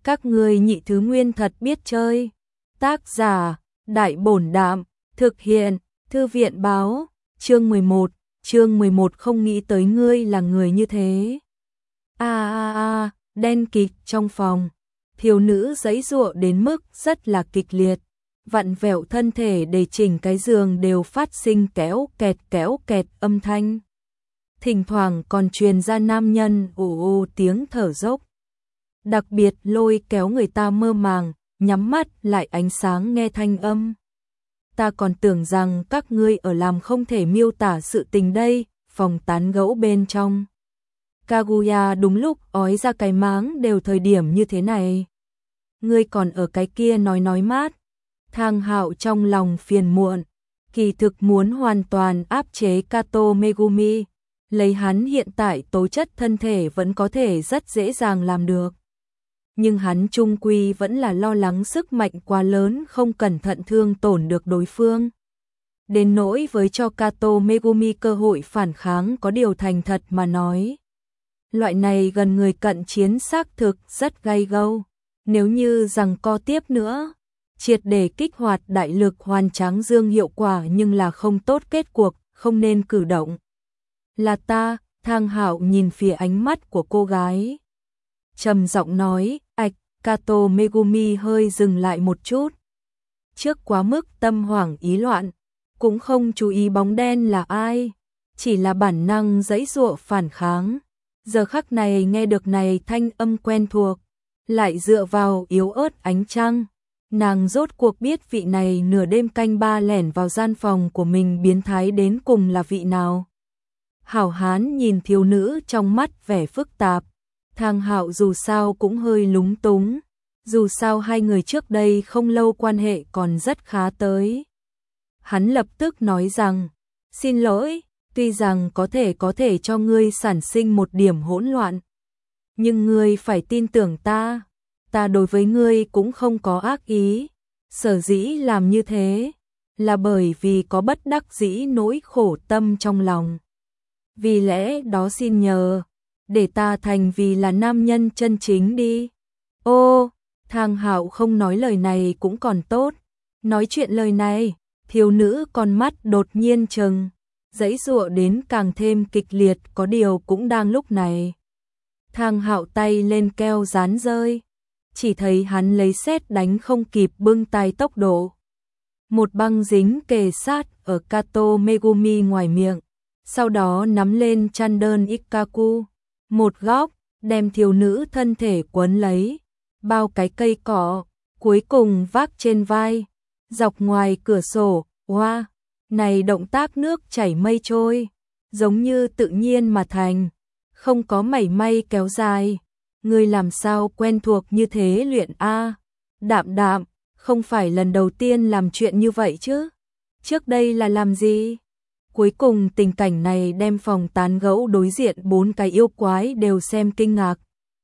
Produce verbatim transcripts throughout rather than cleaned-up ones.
Các ngươi nhị thứ nguyên thật biết chơi. Tác giả, Đại Bổn Đạm, thực hiện, Thư viện Báo, chương mười một, chương mười một không nghĩ tới ngươi là người như thế. A a a, đen kịt trong phòng, thiếu nữ giãy giụa đến mức rất là kịch liệt, vặn vẹo thân thể để chỉnh cái giường đều phát sinh kéo kẹt kéo kẹt âm thanh. Thỉnh thoảng còn truyền ra nam nhân ồ ồ tiếng thở dốc. Đặc biệt lôi kéo người ta mơ màng, nhắm mắt lại ánh sáng nghe thanh âm. Ta còn tưởng rằng các ngươi ở làm không thể miêu tả sự tình đây, phòng tán gẫu bên trong. Kaguya đúng lúc ói ra cái máng đều thời điểm như thế này. Ngươi còn ở cái kia nói nói mát. Thang Hạo trong lòng phiền muộn, kỳ thực muốn hoàn toàn áp chế Kato Megumi, lấy hắn hiện tại tố chất thân thể vẫn có thể rất dễ dàng làm được. Nhưng hắn chung quy vẫn là lo lắng sức mạnh quá lớn không cẩn thận thương tổn được đối phương. Đến nỗi với cho Kato Megumi cơ hội phản kháng có điều thành thật mà nói. Loại này gần người cận chiến xác thực rất gay gâu. Nếu như giằng co tiếp nữa, triệt để kích hoạt đại lực hoàn tráng dương hiệu quả nhưng là không tốt kết cuộc, không nên cử động. Là ta, Thang Hạo nhìn phía ánh mắt của cô gái. Trầm giọng nói, ạch, Kato Megumi hơi dừng lại một chút. Trước quá mức tâm hoảng ý loạn, cũng không chú ý bóng đen là ai, chỉ là bản năng giãy giụa phản kháng. Giờ khắc này nghe được này thanh âm quen thuộc, lại dựa vào yếu ớt ánh trăng, nàng rốt cuộc biết vị này nửa đêm canh ba lẻn vào gian phòng của mình biến thái đến cùng là vị nào. Hảo hán nhìn thiếu nữ trong mắt vẻ phức tạp. Thang Hạo dù sao cũng hơi lúng túng, dù sao hai người trước đây không lâu quan hệ còn rất khá tới. Hắn lập tức nói rằng, xin lỗi, tuy rằng có thể có thể cho ngươi sản sinh một điểm hỗn loạn, nhưng ngươi phải tin tưởng ta, ta đối với ngươi cũng không có ác ý, sở dĩ làm như thế, là bởi vì có bất đắc dĩ nỗi khổ tâm trong lòng. Vì lẽ đó xin nhờ, để ta thành vì là nam nhân chân chính đi. Ô, Thang Hạo không nói lời này cũng còn tốt. Nói chuyện lời này, thiếu nữ con mắt đột nhiên trừng, giãy giụa đến càng thêm kịch liệt có điều cũng đang lúc này. Thang Hạo tay lên keo dán rơi, chỉ thấy hắn lấy sét đánh không kịp bưng tay tốc độ. Một băng dính kề sát ở Kato Megumi ngoài miệng, sau đó nắm lên chăn đơn Ikkaku. Một góc, đem thiếu nữ thân thể quấn lấy, bao cái cây cỏ, cuối cùng vác trên vai, dọc ngoài cửa sổ, wow, này động tác nước chảy mây trôi, giống như tự nhiên mà thành, không có mảy may kéo dài. Ngươi làm sao quen thuộc như thế luyện a? Đạm đạm, không phải lần đầu tiên làm chuyện như vậy chứ? Trước đây là làm gì? Cuối cùng tình cảnh này đem phòng tán gẫu đối diện bốn cái yêu quái đều xem kinh ngạc.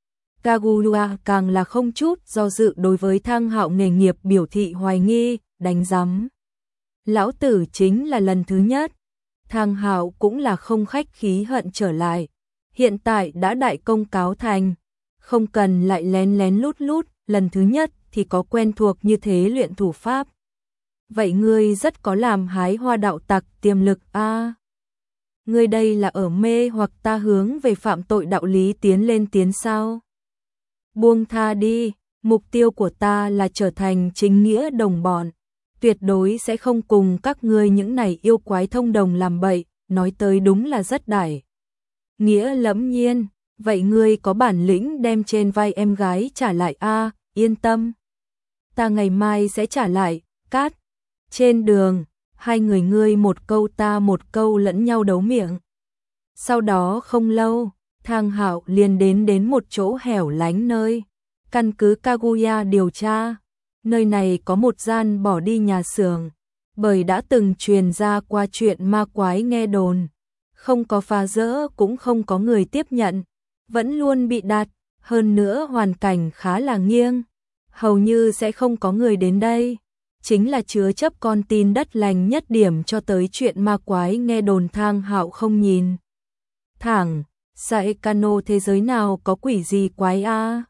Kaguya càng là không chút do dự đối với Thang Hạo nghề nghiệp biểu thị hoài nghi, đánh giám. Lão tử chính là lần thứ nhất. Thang Hạo cũng là không khách khí hận trở lại. Hiện tại đã đại công cáo thành, không cần lại lén lén lút lút, lần thứ nhất thì có quen thuộc như thế luyện thủ pháp. Vậy ngươi rất có làm hái hoa đạo tặc tiềm lực a. À, ngươi đây là ở mê hoặc ta hướng về phạm tội đạo lý tiến lên tiến sao? Buông tha đi, mục tiêu của ta là trở thành chính nghĩa đồng bọn, tuyệt đối sẽ không cùng các ngươi những này yêu quái thông đồng làm bậy, nói tới đúng là rất đại. Nghĩa lẫm nhiên, vậy ngươi có bản lĩnh đem trên vai em gái trả lại a, à, yên tâm. Ta ngày mai sẽ trả lại, cát. Trên đường, hai người ngươi một câu ta một câu lẫn nhau đấu miệng. Sau đó không lâu, Thang Hạo liền đến đến một chỗ hẻo lánh nơi. Căn cứ Kaguya điều tra, nơi này có một gian bỏ đi nhà xưởng, bởi đã từng truyền ra qua chuyện ma quái nghe đồn. Không có phá rỡ cũng không có người tiếp nhận, vẫn luôn bị đặt, hơn nữa hoàn cảnh khá là nghiêng. Hầu như sẽ không có người đến đây. Chính là chứa chấp con tin đất lành nhất điểm cho tới chuyện ma quái nghe đồn. Thang Hạo không nhìn thẳng, Saekano thế giới nào có quỷ gì quái a?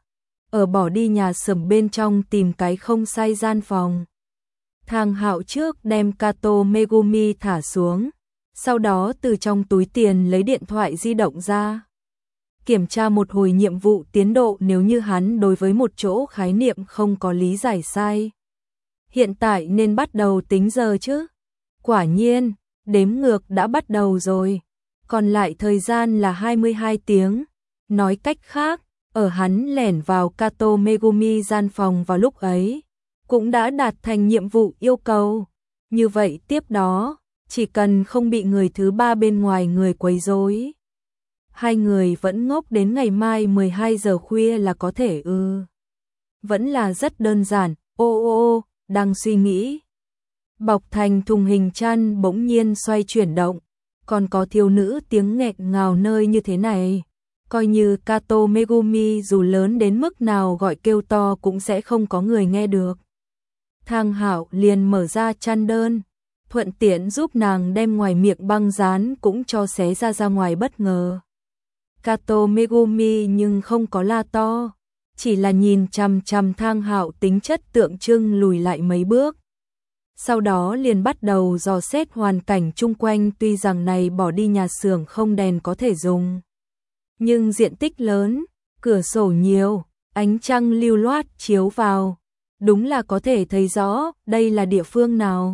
ở bỏ đi nhà xưởng bên trong tìm cái không sai gian phòng. Thang Hạo trước đem Kato Megumi thả xuống, sau đó từ trong túi tiền lấy điện thoại di động ra. Kiểm tra một hồi nhiệm vụ tiến độ nếu như hắn đối với một chỗ khái niệm không có lý giải sai. Hiện tại nên bắt đầu tính giờ chứ. Quả nhiên, đếm ngược đã bắt đầu rồi. Còn lại thời gian là hai mươi hai tiếng. Nói cách khác, ở hắn lẻn vào Kato Megumi gian phòng vào lúc ấy, cũng đã đạt thành nhiệm vụ yêu cầu. Như vậy tiếp đó, chỉ cần không bị người thứ ba bên ngoài người quấy rối, hai người vẫn ngốc đến ngày mai mười hai giờ khuya là có thể ư. Ừ. Vẫn là rất đơn giản, ô ô ô, đang suy nghĩ. Bọc thành thùng hình chăn bỗng nhiên xoay chuyển động, còn có thiếu nữ tiếng nghẹn ngào nơi như thế này. Coi như Kato Megumi dù lớn đến mức nào gọi kêu to cũng sẽ không có người nghe được. Thang Hạo liền mở ra chăn đơn, thuận tiện giúp nàng đem ngoài miệng băng dán cũng cho xé ra ra ngoài bất ngờ. Kato Megumi nhưng không có la to, chỉ là nhìn chằm chằm Thang Hạo tính chất tượng trưng lùi lại mấy bước. Sau đó liền bắt đầu dò xét hoàn cảnh chung quanh, tuy rằng này bỏ đi nhà xưởng không đèn có thể dùng. Nhưng diện tích lớn, cửa sổ nhiều, ánh trăng lưu loát chiếu vào, đúng là có thể thấy rõ đây là địa phương nào.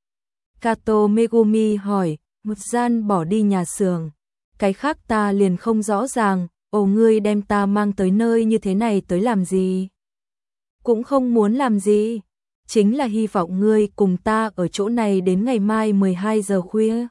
Kato Megumi hỏi, một gian bỏ đi nhà xưởng, cái khác ta liền không rõ ràng, ồ ngươi đem ta mang tới nơi như thế này tới làm gì? Cũng không muốn làm gì, chính là hy vọng ngươi cùng ta ở chỗ này đến ngày mai mười hai giờ khuya.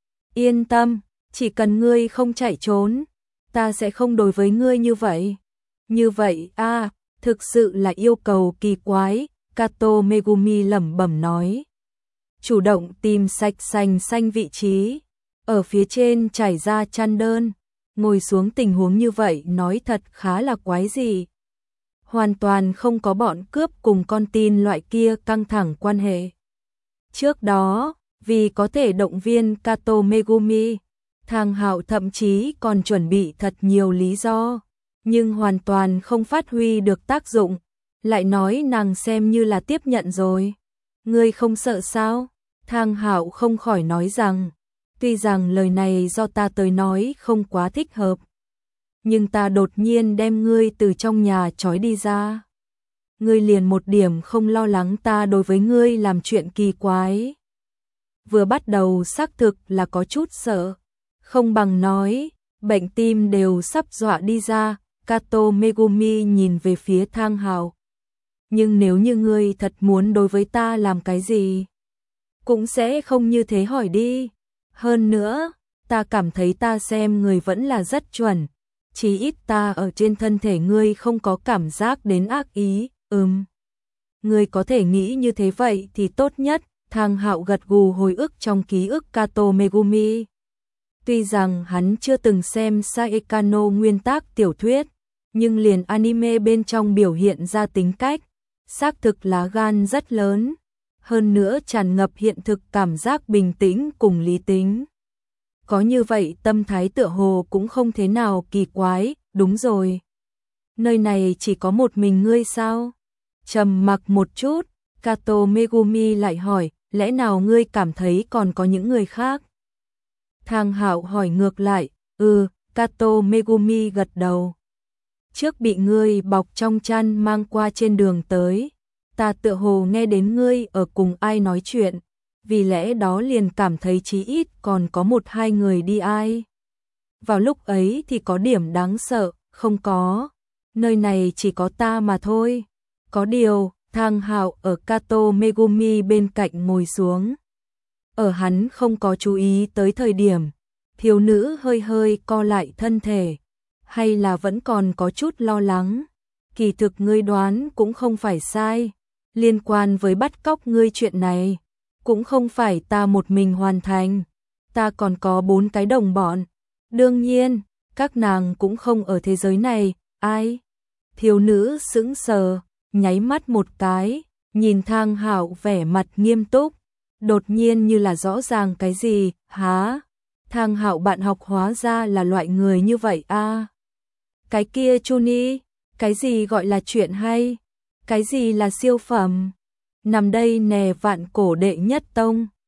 Yên tâm, chỉ cần ngươi không chạy trốn, ta sẽ không đối với ngươi như vậy. Như vậy a, à, thực sự là yêu cầu kỳ quái, Kato Megumi lẩm bẩm nói. Chủ động tìm sạch sành xanh vị trí, ở phía trên trải ra chăn đơn, ngồi xuống tình huống như vậy nói thật khá là quái dị. Hoàn toàn không có bọn cướp cùng con tin loại kia căng thẳng quan hệ. Trước đó, vì có thể động viên Kato Megumi, Thang Hạo thậm chí còn chuẩn bị thật nhiều lý do, nhưng hoàn toàn không phát huy được tác dụng, lại nói nàng xem như là tiếp nhận rồi. Ngươi không sợ sao? Thang Hạo không khỏi nói rằng, tuy rằng lời này do ta tới nói không quá thích hợp, nhưng ta đột nhiên đem ngươi từ trong nhà trói đi ra. Ngươi liền một điểm không lo lắng ta đối với ngươi làm chuyện kỳ quái. Vừa bắt đầu xác thực là có chút sợ, không bằng nói, bệnh tim đều sắp dọa đi ra. Kato Megumi nhìn về phía Thang Hạo. Nhưng nếu như ngươi thật muốn đối với ta làm cái gì, cũng sẽ không như thế hỏi đi. Hơn nữa, ta cảm thấy ta xem người vẫn là rất chuẩn, chí ít ta ở trên thân thể ngươi không có cảm giác đến ác ý. Ừm, ngươi có thể nghĩ như thế vậy thì tốt nhất. Thang Hạo gật gù hồi ức trong ký ức Kato Megumi. Tuy rằng hắn chưa từng xem Saekano nguyên tác tiểu thuyết, nhưng liền anime bên trong biểu hiện ra tính cách, xác thực lá gan rất lớn, hơn nữa tràn ngập hiện thực cảm giác bình tĩnh cùng lý tính. Có như vậy tâm thái tựa hồ cũng không thế nào kỳ quái. Đúng rồi, nơi này chỉ có một mình ngươi sao? Trầm mặc một chút, Kato Megumi lại hỏi, lẽ nào ngươi cảm thấy còn có những người khác? Thang Hạo hỏi ngược lại, ừ, Kato Megumi gật đầu. Trước bị ngươi bọc trong chăn mang qua trên đường tới, ta tựa hồ nghe đến ngươi ở cùng ai nói chuyện, vì lẽ đó liền cảm thấy chí ít còn có một hai người đi ai. Vào lúc ấy thì có điểm đáng sợ, không có, nơi này chỉ có ta mà thôi. Có điều, Thang Hạo ở Kato Megumi bên cạnh ngồi xuống. Ở hắn không có chú ý tới thời điểm, thiếu nữ hơi hơi co lại thân thể, hay là vẫn còn có chút lo lắng. Kỳ thực ngươi đoán cũng không phải sai, liên quan với bắt cóc ngươi chuyện này, cũng không phải ta một mình hoàn thành, ta còn có bốn cái đồng bọn. Đương nhiên, các nàng cũng không ở thế giới này. Ai? Thiếu nữ sững sờ, nháy mắt một cái, nhìn Thang Hạo vẻ mặt nghiêm túc, đột nhiên như là rõ ràng cái gì. Hả? Thang Hạo bạn học hóa ra là loại người như vậy a? À? Cái kia Chuni, Cái gì gọi là chuyện hay? Cái gì là siêu phẩm? Nằm đây nè vạn cổ đệ nhất tông.